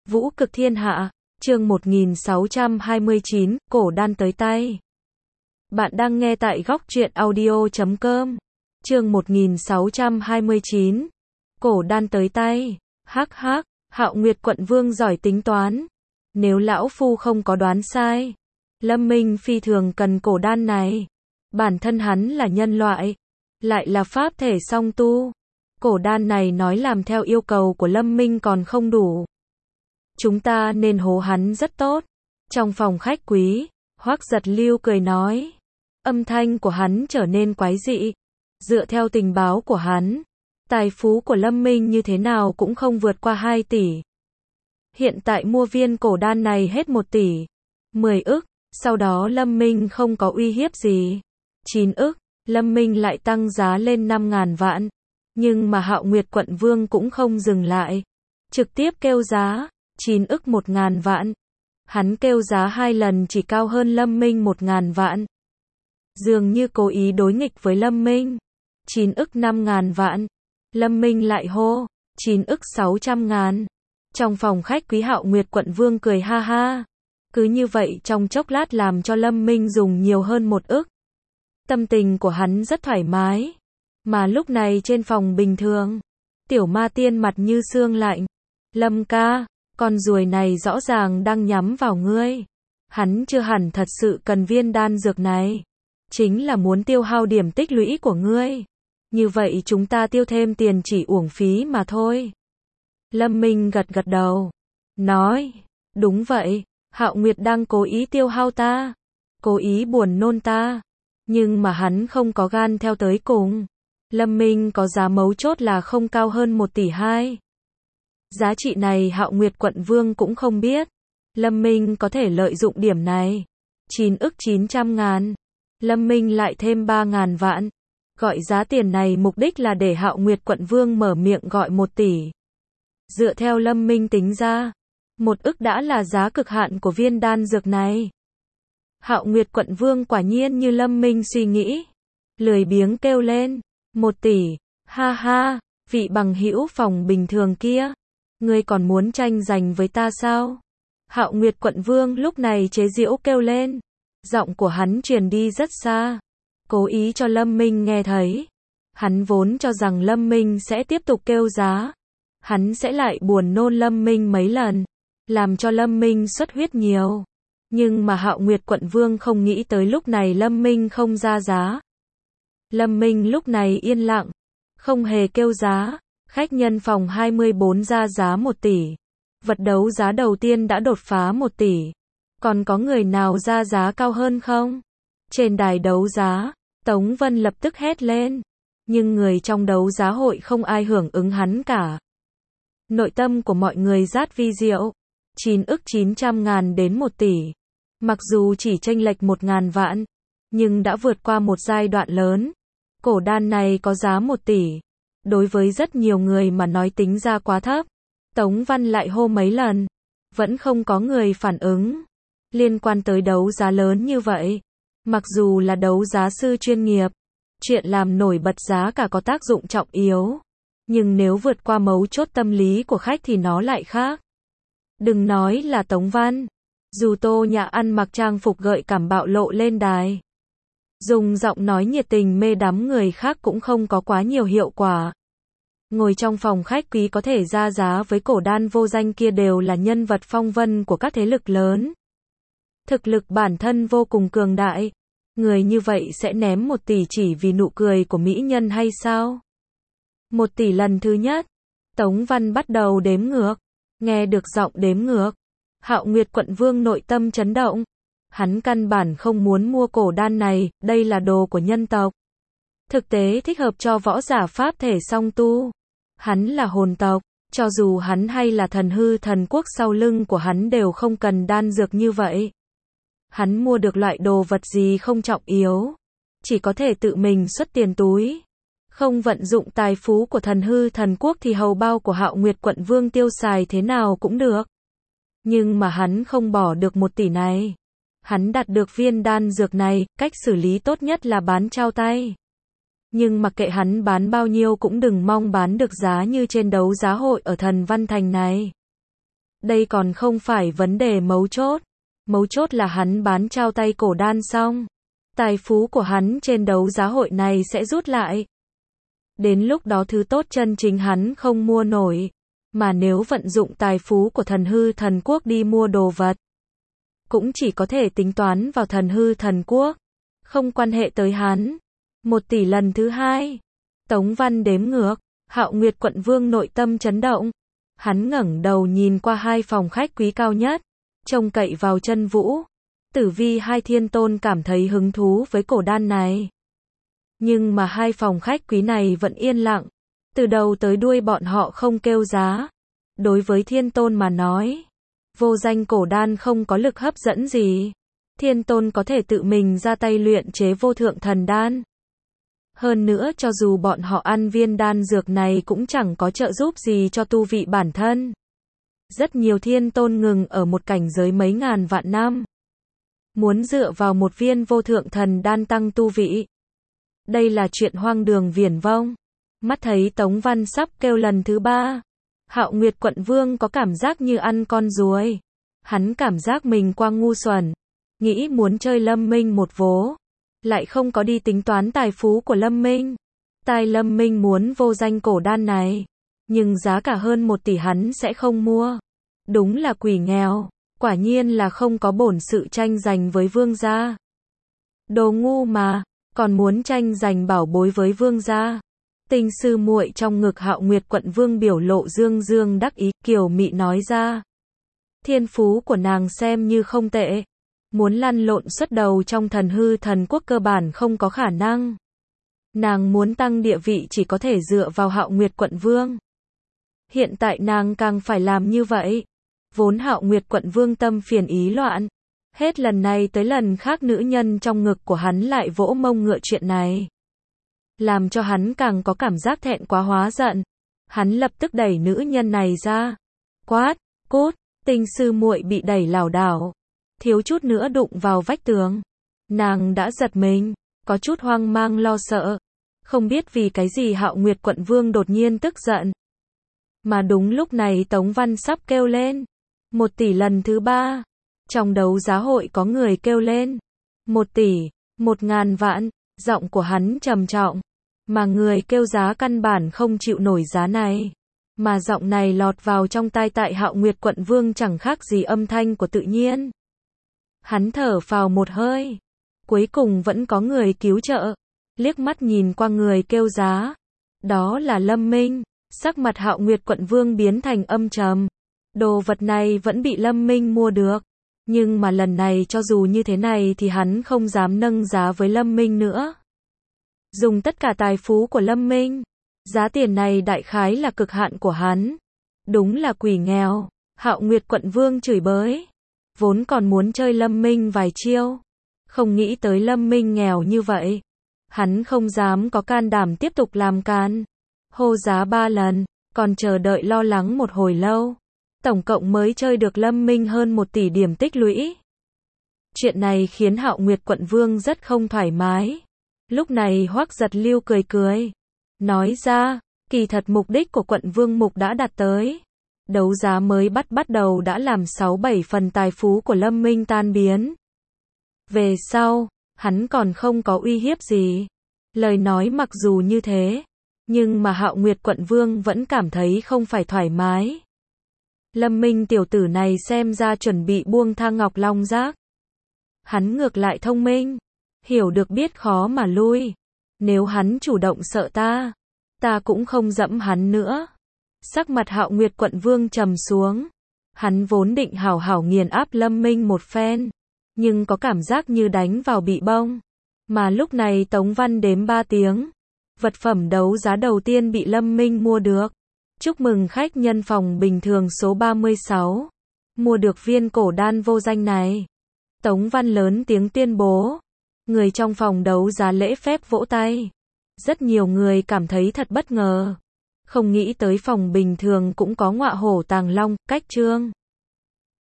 Vũ cực thiên hạ, chương 1629, cổ đan tới tay. Bạn đang nghe tại góc truyện audio.com. Chương 1629, cổ đan tới tay. Hắc hắc, Hạo Nguyệt quận vương giỏi tính toán. Nếu lão phu không có đoán sai, Lâm Minh phi thường cần cổ đan này. Bản thân hắn là nhân loại, lại là pháp thể song tu. Cổ đan này nói làm theo yêu cầu của Lâm Minh còn không đủ. Chúng ta nên hố hắn rất tốt. Trong phòng khách quý, Hoắc Giật Lưu cười nói. Âm thanh của hắn trở nên quái dị. Dựa theo tình báo của hắn, tài phú của Lâm Minh như thế nào cũng không vượt qua 2 tỷ. Hiện tại mua viên cổ đan này hết 1 tỷ 10 ức, sau đó Lâm Minh không có uy hiếp gì. 9 ức, Lâm Minh lại tăng giá lên 5.000 vạn. Nhưng mà Hạo Nguyệt quận vương cũng không dừng lại. Trực tiếp kêu giá 9 ức 1.000 vạn. Hắn kêu giá 2 lần chỉ cao hơn Lâm Minh 1.000 vạn. Dường như cố ý đối nghịch với Lâm Minh. 9 ức 5.000 vạn. Lâm Minh lại hô 9 ức 600.000. Trong phòng khách quý Hạo Nguyệt quận vương cười ha ha. Cứ như vậy trong chốc lát làm cho Lâm Minh dùng nhiều hơn 1 ức. Tâm tình của hắn rất thoải mái. Mà lúc này trên phòng bình thường, Tiểu Ma Tiên mặt như xương lạnh. Lâm ca, con ruồi này rõ ràng đang nhắm vào ngươi. Hắn chưa hẳn thật sự cần viên đan dược này. Chính là muốn tiêu hao điểm tích lũy của ngươi. Như vậy chúng ta tiêu thêm tiền chỉ uổng phí mà thôi. Lâm Minh gật gật đầu. Nói, đúng vậy, Hạo Nguyệt đang cố ý tiêu hao ta. Cố ý buồn nôn ta. Nhưng mà hắn không có gan theo tới cùng. Lâm Minh có giá mấu chốt là không cao hơn 1 tỷ 2. Giá trị này Hạo Nguyệt quận vương cũng không biết. Lâm Minh có thể lợi dụng điểm này. 9 ức 900.000. Lâm Minh lại thêm 3.000 vạn. Gọi giá tiền này mục đích là để Hạo Nguyệt quận vương mở miệng gọi 1 tỷ. Dựa theo Lâm Minh tính ra, 1 ức đã là giá cực hạn của viên đan dược này. Hạo Nguyệt quận vương quả nhiên như Lâm Minh suy nghĩ. Lười biếng kêu lên. 1 tỷ, ha ha, vị bằng hữu phòng bình thường kia. Ngươi còn muốn tranh giành với ta sao? Hạo Nguyệt quận vương lúc này chế giễu kêu lên. Giọng của hắn truyền đi rất xa. Cố ý cho Lâm Minh nghe thấy. Hắn vốn cho rằng Lâm Minh sẽ tiếp tục kêu giá. Hắn sẽ lại buồn nôn Lâm Minh mấy lần. Làm cho Lâm Minh xuất huyết nhiều. Nhưng mà Hạo Nguyệt quận vương không nghĩ tới lúc này Lâm Minh không ra giá. Lâm Minh lúc này yên lặng. Không hề kêu giá. Khách nhân phòng 24 ra giá 1 tỷ. Vật đấu giá đầu tiên đã đột phá 1 tỷ. Còn có người nào ra giá cao hơn không? Trên đài đấu giá, Tống Vân lập tức hét lên. Nhưng người trong đấu giá hội không ai hưởng ứng hắn cả. Nội tâm của mọi người rát vi diệu. 9 ức 900.000 đến 1 tỷ. Mặc dù chỉ chênh lệch 1.000 vạn, nhưng đã vượt qua một giai đoạn lớn. Cổ đan này có giá 1 tỷ. Đối với rất nhiều người mà nói tính ra quá thấp. Tống Văn lại hô mấy lần. Vẫn không có người phản ứng. Liên quan tới đấu giá lớn như vậy. Mặc dù là đấu giá sư chuyên nghiệp. Chuyện làm nổi bật giá cả có tác dụng trọng yếu. Nhưng nếu vượt qua mấu chốt tâm lý của khách thì nó lại khác. Đừng nói là Tống Văn. Dù Tô Nhã ăn mặc trang phục gợi cảm bạo lộ lên đài. Dùng giọng nói nhiệt tình mê đắm người khác cũng không có quá nhiều hiệu quả. Ngồi trong phòng khách quý có thể ra giá với cổ đan vô danh kia đều là nhân vật phong vân của các thế lực lớn. Thực lực bản thân vô cùng cường đại. Người như vậy sẽ ném 1 tỷ chỉ vì nụ cười của mỹ nhân hay sao? 1 tỷ lần thứ nhất. Tống Văn bắt đầu đếm ngược. Nghe được giọng đếm ngược. Hạo Nguyệt quận vương nội tâm chấn động. Hắn căn bản không muốn mua cổ đan này, đây là đồ của nhân tộc. Thực tế thích hợp cho võ giả pháp thể song tu. Hắn là hồn tộc, cho dù hắn hay là thần hư thần quốc sau lưng của hắn đều không cần đan dược như vậy. Hắn mua được loại đồ vật gì không trọng yếu. Chỉ có thể tự mình xuất tiền túi. Không vận dụng tài phú của thần hư thần quốc thì hầu bao của Hạo Nguyệt quận vương tiêu xài thế nào cũng được. Nhưng mà hắn không bỏ được 1 tỷ này. Hắn đạt được viên đan dược này, cách xử lý tốt nhất là bán trao tay. Nhưng mặc kệ hắn bán bao nhiêu cũng đừng mong bán được giá như trên đấu giá hội ở Thần Văn Thành này. Đây còn không phải vấn đề mấu chốt. Mấu chốt là hắn bán trao tay cổ đan xong. Tài phú của hắn trên đấu giá hội này sẽ rút lại. Đến lúc đó thứ tốt chân chính hắn không mua nổi. Mà nếu vận dụng tài phú của thần hư thần quốc đi mua đồ vật, cũng chỉ có thể tính toán vào thần hư thần quốc. Không quan hệ tới hắn. 1 tỷ lần thứ 2. Tống Văn đếm ngược. Hạo Nguyệt quận vương nội tâm chấn động. Hắn ngẩng đầu nhìn qua 2 phòng khách quý cao nhất. Trông cậy vào Chân Vũ. Tử Vi hai thiên tôn cảm thấy hứng thú với cổ đan này. Nhưng mà 2 phòng khách quý này vẫn yên lặng. Từ đầu tới đuôi bọn họ không kêu giá. Đối với thiên tôn mà nói, vô danh cổ đan không có lực hấp dẫn gì. Thiên tôn có thể tự mình ra tay luyện chế vô thượng thần đan. Hơn nữa cho dù bọn họ ăn viên đan dược này cũng chẳng có trợ giúp gì cho tu vị bản thân. Rất nhiều thiên tôn ngừng ở một cảnh giới mấy ngàn vạn năm. Muốn dựa vào một viên vô thượng thần đan tăng tu vị. Đây là chuyện hoang đường viển vông. Mắt thấy Tống Văn sắp kêu lần thứ 3. Hạo Nguyệt quận vương có cảm giác như ăn con ruồi. Hắn cảm giác mình quá ngu xuẩn. Nghĩ muốn chơi Lâm Minh một vố. Lại không có đi tính toán tài phú của Lâm Minh. Tai Lâm Minh muốn vô danh cổ đan này. Nhưng giá cả hơn 1 tỷ hắn sẽ không mua. Đúng là quỷ nghèo. Quả nhiên là không có bổn sự tranh giành với vương gia. Đồ ngu mà. Còn muốn tranh giành bảo bối với vương gia. Tinh sư muội trong ngực Hạo Nguyệt quận vương biểu lộ dương dương đắc ý, kiều mị nói ra. Thiên phú của nàng xem như không tệ. Muốn lăn lộn xuất đầu trong thần hư thần quốc cơ bản không có khả năng. Nàng muốn tăng địa vị chỉ có thể dựa vào Hạo Nguyệt quận vương. Hiện tại nàng càng phải làm như vậy. Vốn Hạo Nguyệt quận vương tâm phiền ý loạn. Hết lần này tới lần khác nữ nhân trong ngực của hắn lại vỗ mông ngựa chuyện này. Làm cho hắn càng có cảm giác thẹn quá hóa giận. Hắn lập tức đẩy nữ nhân này ra. Quát, cút, tinh sư muội bị đẩy lảo đảo. Thiếu chút nữa đụng vào vách tường. Nàng đã giật mình, có chút hoang mang lo sợ. Không biết vì cái gì Hạo Nguyệt quận vương đột nhiên tức giận. Mà đúng lúc này Tống Văn sắp kêu lên. 1 tỷ lần thứ 3. Trong đấu giá hội có người kêu lên. 1 tỷ, 1.000 vạn, giọng của hắn trầm trọng. Mà người kêu giá căn bản không chịu nổi giá này. Mà giọng này lọt vào trong tai tại Hạo Nguyệt quận vương chẳng khác gì âm thanh của tự nhiên. Hắn thở phào một hơi. Cuối cùng vẫn có người cứu trợ. Liếc mắt nhìn qua người kêu giá. Đó là Lâm Minh. Sắc mặt Hạo Nguyệt quận vương biến thành âm trầm. Đồ vật này vẫn bị Lâm Minh mua được. Nhưng mà lần này cho dù như thế này thì hắn không dám nâng giá với Lâm Minh nữa. Dùng tất cả tài phú của Lâm Minh. Giá tiền này đại khái là cực hạn của hắn. Đúng là quỷ nghèo. Hạo Nguyệt quận vương chửi bới. Vốn còn muốn chơi Lâm Minh vài chiêu. Không nghĩ tới Lâm Minh nghèo như vậy. Hắn không dám có can đảm tiếp tục làm can. Hô giá 3 lần. Còn chờ đợi lo lắng một hồi lâu. Tổng cộng mới chơi được Lâm Minh hơn 1 tỷ điểm tích lũy. Chuyện này khiến Hạo Nguyệt quận vương rất không thoải mái. Lúc này Hoắc Giật Lưu cười cười. Nói ra, kỳ thật mục đích của quận vương mục đã đạt tới. Đấu giá mới bắt đầu đã làm 6-7 phần tài phú của Lâm Minh tan biến. Về sau, hắn còn không có uy hiếp gì. Lời nói mặc dù như thế, nhưng mà Hạo Nguyệt quận vương vẫn cảm thấy không phải thoải mái. Lâm Minh tiểu tử này xem ra chuẩn bị buông tha Ngọc Long Giác. Hắn ngược lại thông minh, hiểu được biết khó mà lui. Nếu hắn chủ động sợ ta cũng không dẫm hắn nữa. Sắc mặt Hạo Nguyệt quận vương trầm xuống. Hắn vốn định hảo hảo nghiền áp Lâm Minh một phen, nhưng có cảm giác như đánh vào bị bông. Mà lúc này Tống Văn đếm 3 tiếng. Vật phẩm đấu giá đầu tiên bị Lâm Minh mua được. Chúc mừng khách nhân phòng bình thường số 36. Mua được viên cổ đan vô danh này. Tống Văn lớn tiếng tuyên bố. Người trong phòng đấu giá lễ phép vỗ tay. Rất nhiều người cảm thấy thật bất ngờ. Không nghĩ tới phòng bình thường cũng có ngọa hổ tàng long, cách trương.